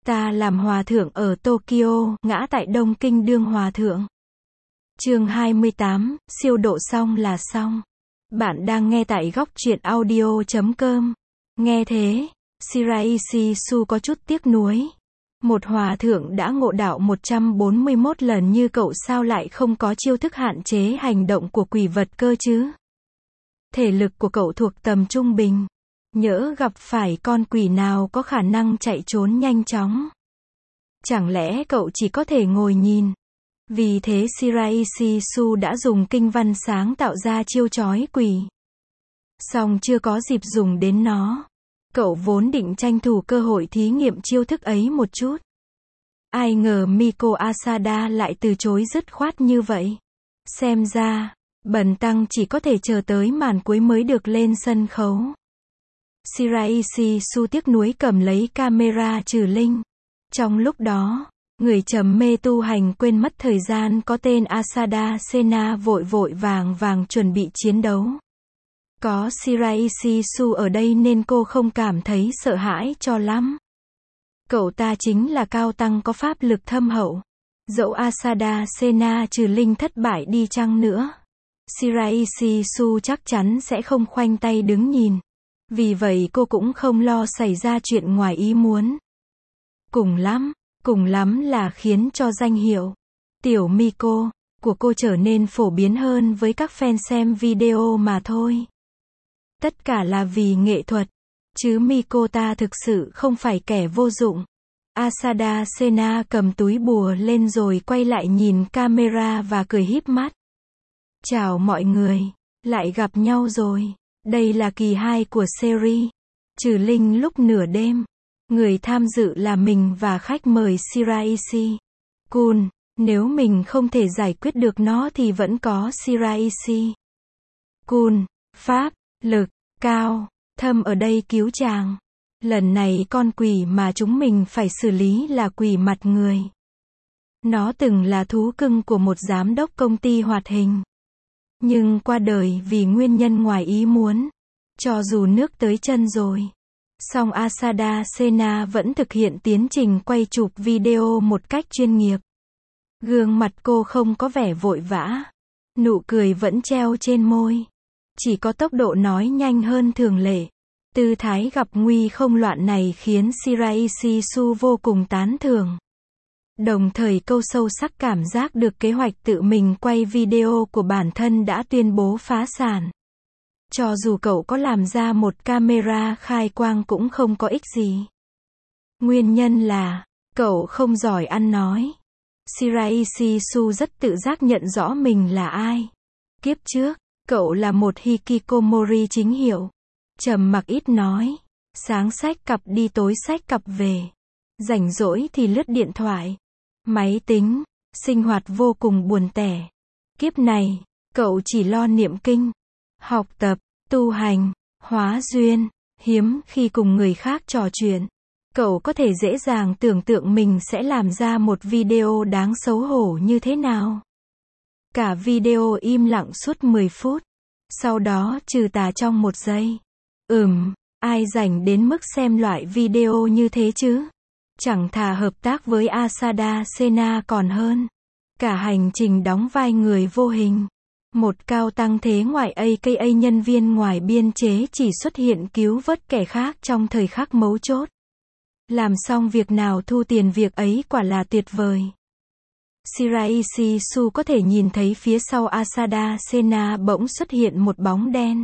Ta làm hòa thượng ở Tokyo, ngã tại Đông Kinh đương hòa thượng. Chương 28, siêu độ xong là xong. Bạn đang nghe tại góc truyện audio.com. Nghe thế, Shiraishi Su có chút tiếc nuối. Một hòa thượng đã ngộ đạo 141 lần như cậu sao lại không có chiêu thức hạn chế hành động của quỷ vật cơ chứ? Thể lực của cậu thuộc tầm trung bình. Nhỡ gặp phải con quỷ nào có khả năng chạy trốn nhanh chóng. Chẳng lẽ cậu chỉ có thể ngồi nhìn? Vì thế Shiraishi Su đã dùng kinh văn sáng tạo ra chiêu chói quỷ. Song chưa có dịp dùng đến nó. Cậu vốn định tranh thủ cơ hội thí nghiệm chiêu thức ấy một chút. Ai ngờ Miko Asada lại từ chối dứt khoát như vậy. Xem ra, bần tăng chỉ có thể chờ tới màn cuối mới được lên sân khấu. Shiraishi Su tiếc nuối cầm lấy camera trừ linh. Trong lúc đó, người trầm mê tu hành quên mất thời gian có tên Asada Sena vội vàng chuẩn bị chiến đấu. Có Shiraishi Su ở đây nên cô không cảm thấy sợ hãi cho lắm. Cậu ta chính là cao tăng có pháp lực thâm hậu. Dẫu Asada Sena trừ linh thất bại đi chăng nữa, Shiraishi Su chắc chắn sẽ không khoanh tay đứng nhìn. Vì vậy cô cũng không lo xảy ra chuyện ngoài ý muốn. Cùng lắm là khiến cho danh hiệu Tiểu Miko của cô trở nên phổ biến hơn với các fan xem video mà thôi. Tất cả là vì nghệ thuật, chứ Miko ta thực sự không phải kẻ vô dụng. Asada Sena cầm túi bùa lên rồi quay lại nhìn camera và cười híp mắt. Chào mọi người, lại gặp nhau rồi. Đây là kỳ 2 của series Trừ Linh lúc nửa đêm. Người tham dự là mình và khách mời Shiraishi Kun. Nếu mình không thể giải quyết được nó thì vẫn có Shiraishi Kun. Pháp lực cao thâm ở đây cứu chàng. Lần này con quỷ mà chúng mình phải xử lý là quỷ mặt người. Nó từng là thú cưng của một giám đốc công ty hoạt hình, nhưng qua đời vì nguyên nhân ngoài ý muốn. Cho dù nước tới chân rồi, song Asada Sena vẫn thực hiện tiến trình quay chụp video một cách chuyên nghiệp. Gương mặt cô không có vẻ vội vã, nụ cười vẫn treo trên môi. Chỉ có tốc độ nói nhanh hơn thường lệ. Tư thái gặp nguy không loạn này khiến Shiraishi Su vô cùng tán thưởng. Đồng thời câu sâu sắc cảm giác được kế hoạch tự mình quay video của bản thân đã tuyên bố phá sản. Cho dù cậu có làm ra một camera khai quang cũng không có ích gì. Nguyên nhân là, cậu không giỏi ăn nói. Shiraishi Su rất tự giác nhận rõ mình là ai. Kiếp trước, cậu là một hikikomori chính hiệu. Trầm mặc ít nói, sáng xách cặp đi tối xách cặp về. Rảnh rỗi thì lướt điện thoại, máy tính, sinh hoạt vô cùng buồn tẻ. Kiếp này, cậu chỉ lo niệm kinh, học tập, tu hành, hóa duyên, hiếm khi cùng người khác trò chuyện. Cậu có thể dễ dàng tưởng tượng mình sẽ làm ra một video đáng xấu hổ như thế nào. Cả video im lặng suốt 10 phút. Sau đó trừ tà trong 1 giây. Ai rảnh đến mức xem loại video như thế chứ? Chẳng thà hợp tác với Asada Sena còn hơn. Cả hành trình đóng vai người vô hình. Một cao tăng thế ngoại aka nhân viên ngoài biên chế chỉ xuất hiện cứu vớt kẻ khác trong thời khắc mấu chốt. Làm xong việc nào thu tiền việc ấy quả là tuyệt vời. Shiraishi Su có thể nhìn thấy phía sau Asada Sena bỗng xuất hiện một bóng đen.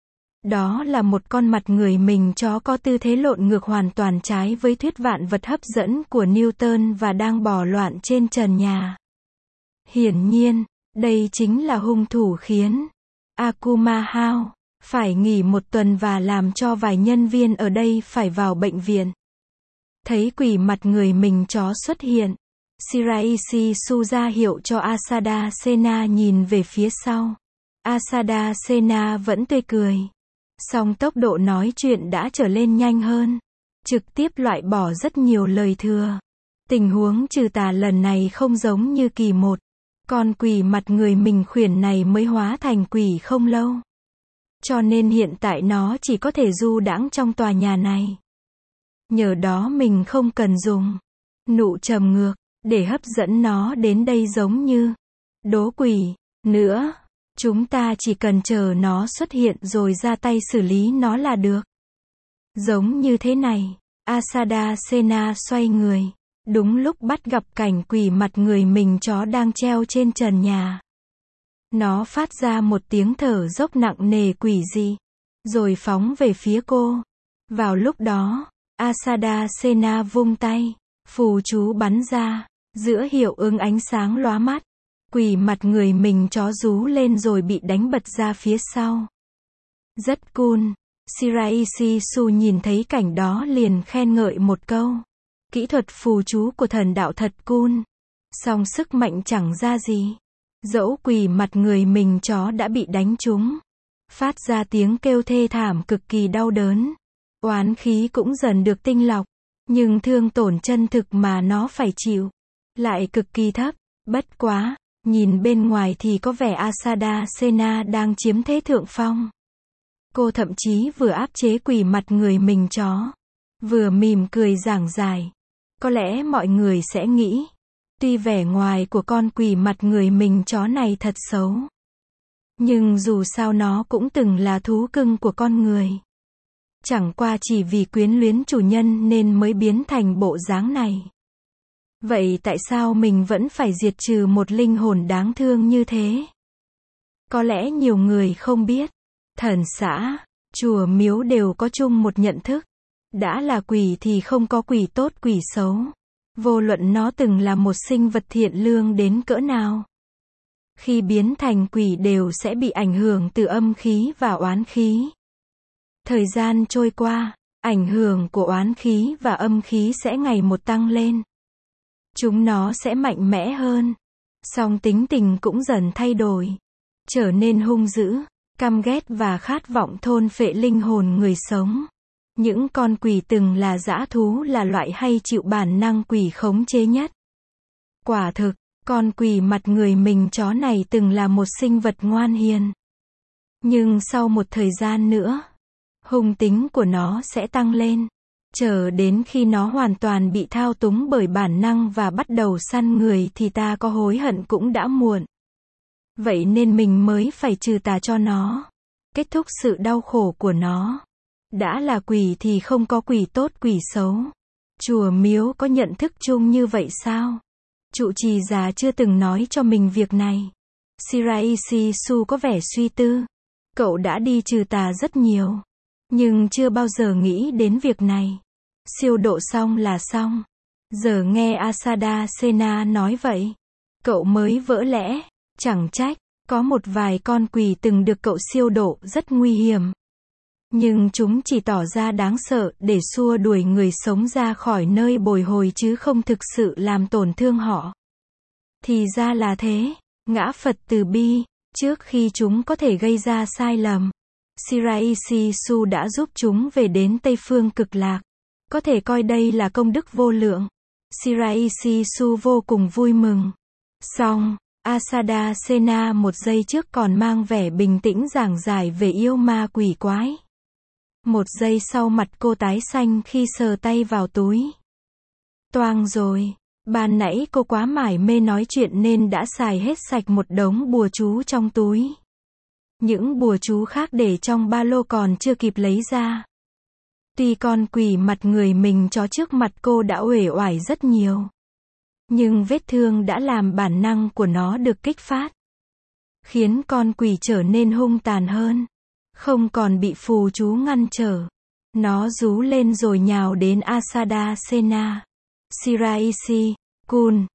Đó là một con mặt người mình chó có tư thế lộn ngược hoàn toàn trái với thuyết vạn vật hấp dẫn của Newton và đang bò loạn trên trần nhà. Hiển nhiên, đây chính là hung thủ khiến Akuma Hao phải nghỉ 1 tuần và làm cho vài nhân viên ở đây phải vào bệnh viện. Thấy quỷ mặt người mình chó xuất hiện, Shiraishi Su ra hiệu cho Asada Sena nhìn về phía sau. Asada Sena vẫn tươi cười. Song tốc độ nói chuyện đã trở lên nhanh hơn. Trực tiếp loại bỏ rất nhiều lời thừa. Tình huống trừ tà lần này không giống như kỳ 1. Con quỷ mặt người mình khuyển này mới hóa thành quỷ không lâu. Cho nên hiện tại nó chỉ có thể du đãng trong tòa nhà này. Nhờ đó mình không cần dùng nụ trầm ngược, để hấp dẫn nó đến đây giống như đố quỷ. Nữa, chúng ta chỉ cần chờ nó xuất hiện rồi ra tay xử lý nó là được. Giống như thế này, Asada Sena xoay người. Đúng lúc bắt gặp cảnh quỷ mặt người mình chó đang treo trên trần nhà. Nó phát ra một tiếng thở dốc nặng nề quỷ dị, rồi phóng về phía cô. Vào lúc đó, Asada Sena vung tay, phù chú bắn ra, giữa hiệu ứng ánh sáng lóa mắt. Quỷ mặt người mình chó rú lên rồi bị đánh bật ra phía sau. Rất cool. Shiraishi Su nhìn thấy cảnh đó liền khen ngợi một câu. Kỹ thuật phù chú của thần đạo thật cool. Song sức mạnh chẳng ra gì. Dẫu quỷ mặt người mình chó đã bị đánh trúng, phát ra tiếng kêu thê thảm cực kỳ đau đớn. Oán khí cũng dần được tinh lọc, nhưng thương tổn chân thực mà nó phải chịu lại cực kỳ thấp. Bất quá, nhìn bên ngoài thì có vẻ Asada Sena đang chiếm thế thượng phong. Cô thậm chí vừa áp chế quỷ mặt người mình chó, vừa mỉm cười giảng giải. Có lẽ mọi người sẽ nghĩ, tuy vẻ ngoài của con quỷ mặt người mình chó này thật xấu, nhưng dù sao nó cũng từng là thú cưng của con người. Chẳng qua chỉ vì quyến luyến chủ nhân nên mới biến thành bộ dáng này. Vậy tại sao mình vẫn phải diệt trừ một linh hồn đáng thương như thế? Có lẽ nhiều người không biết, thần xã, chùa miếu đều có chung một nhận thức. Đã là quỷ thì không có quỷ tốt quỷ xấu. Vô luận nó từng là một sinh vật thiện lương đến cỡ nào. Khi biến thành quỷ đều sẽ bị ảnh hưởng từ âm khí và oán khí. Thời gian trôi qua, ảnh hưởng của oán khí và âm khí sẽ ngày một tăng lên. Chúng nó sẽ mạnh mẽ hơn. Song tính tình cũng dần thay đổi. Trở nên hung dữ, căm ghét và khát vọng thôn phệ linh hồn người sống. Những con quỷ từng là dã thú là loại hay chịu bản năng quỷ khống chế nhất. Quả thực, con quỷ mặt người mình chó này từng là một sinh vật ngoan hiền. Nhưng sau một thời gian nữa, hung tính của nó sẽ tăng lên. Chờ đến khi nó hoàn toàn bị thao túng bởi bản năng và bắt đầu săn người thì ta có hối hận cũng đã muộn. Vậy nên mình mới phải trừ tà cho nó. Kết thúc sự đau khổ của nó. Đã là quỷ thì không có quỷ tốt quỷ xấu. Chùa miếu có nhận thức chung như vậy sao? Trụ trì già chưa từng nói cho mình việc này. Shiraishi Su có vẻ suy tư. Cậu đã đi trừ tà rất nhiều, nhưng chưa bao giờ nghĩ đến việc này. Siêu độ xong là xong. Giờ nghe Asada Sena nói vậy, cậu mới vỡ lẽ. Chẳng trách, có một vài con quỷ từng được cậu siêu độ rất nguy hiểm. Nhưng chúng chỉ tỏ ra đáng sợ để xua đuổi người sống ra khỏi nơi bồi hồi chứ không thực sự làm tổn thương họ. Thì ra là thế. Ngã Phật từ bi, trước khi chúng có thể gây ra sai lầm, Shiraishi Su đã giúp chúng về đến Tây Phương Cực Lạc. Có thể coi đây là công đức vô lượng. Shiraishi Su vô cùng vui mừng. Xong, Asada Sena một giây trước còn mang vẻ bình tĩnh giảng giải về yêu ma quỷ quái. Một giây sau mặt cô tái xanh khi sờ tay vào túi. Toang rồi. Ban nãy cô quá mải mê nói chuyện nên đã xài hết sạch một đống bùa chú trong túi. Những bùa chú khác để trong ba lô còn chưa kịp lấy ra. Tuy con quỷ mặt người mình chó trước mặt cô đã uể oải rất nhiều, nhưng vết thương đã làm bản năng của nó được kích phát, khiến con quỷ trở nên hung tàn hơn. Không còn bị phù chú ngăn trở. Nó rú lên rồi nhào đến Asada Sena. Shiraishi, Kun,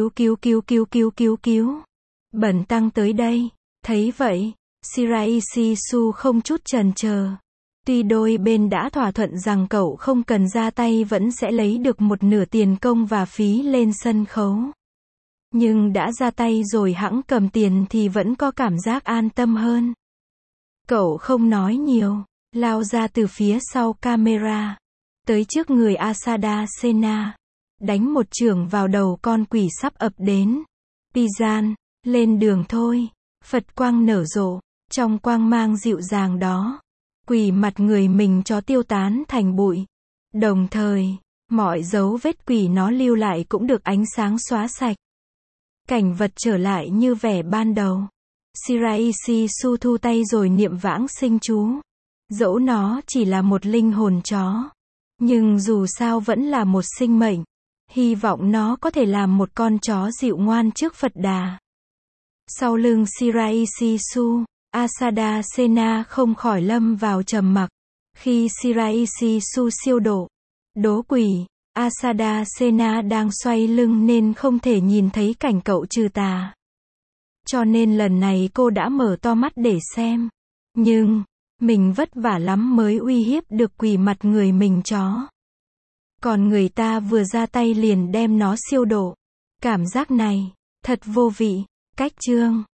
cứu. Bẩn tăng tới đây. Thấy vậy, Shiraishi Su không chút chần chờ. Tuy đôi bên đã thỏa thuận rằng cậu không cần ra tay vẫn sẽ lấy được một nửa tiền công và phí lên sân khấu. Nhưng đã ra tay rồi hẵng cầm tiền thì vẫn có cảm giác an tâm hơn. Cậu không nói nhiều, lao ra từ phía sau camera, tới trước người Asada Sena, đánh một chưởng vào đầu con quỷ sắp ập đến. Pijan, lên đường thôi. Phật quang nở rộ, trong quang mang dịu dàng đó, quỷ mặt người mình chó tiêu tán thành bụi. Đồng thời, Mọi dấu vết quỷ nó lưu lại cũng được ánh sáng xóa sạch. Cảnh vật trở lại như vẻ ban đầu. Shiraishi Su thu tay rồi niệm vãng sinh chú. Dẫu nó chỉ là một linh hồn chó, nhưng dù sao vẫn là một sinh mệnh. Hy vọng nó có thể làm một con chó dịu ngoan trước Phật Đà. Sau lưng Shiraishi Su, Asada Sena không khỏi lâm vào trầm mặc. Khi Shiraishi Su siêu độ đố quỷ, Asada Sena đang xoay lưng nên không thể nhìn thấy cảnh cậu trừ tà. Cho nên lần này cô đã mở to mắt để xem. Nhưng, mình vất vả lắm mới uy hiếp được quỷ mặt người mình chó. Còn người ta vừa ra tay liền đem nó siêu độ. Cảm giác này, thật vô vị. Cách chương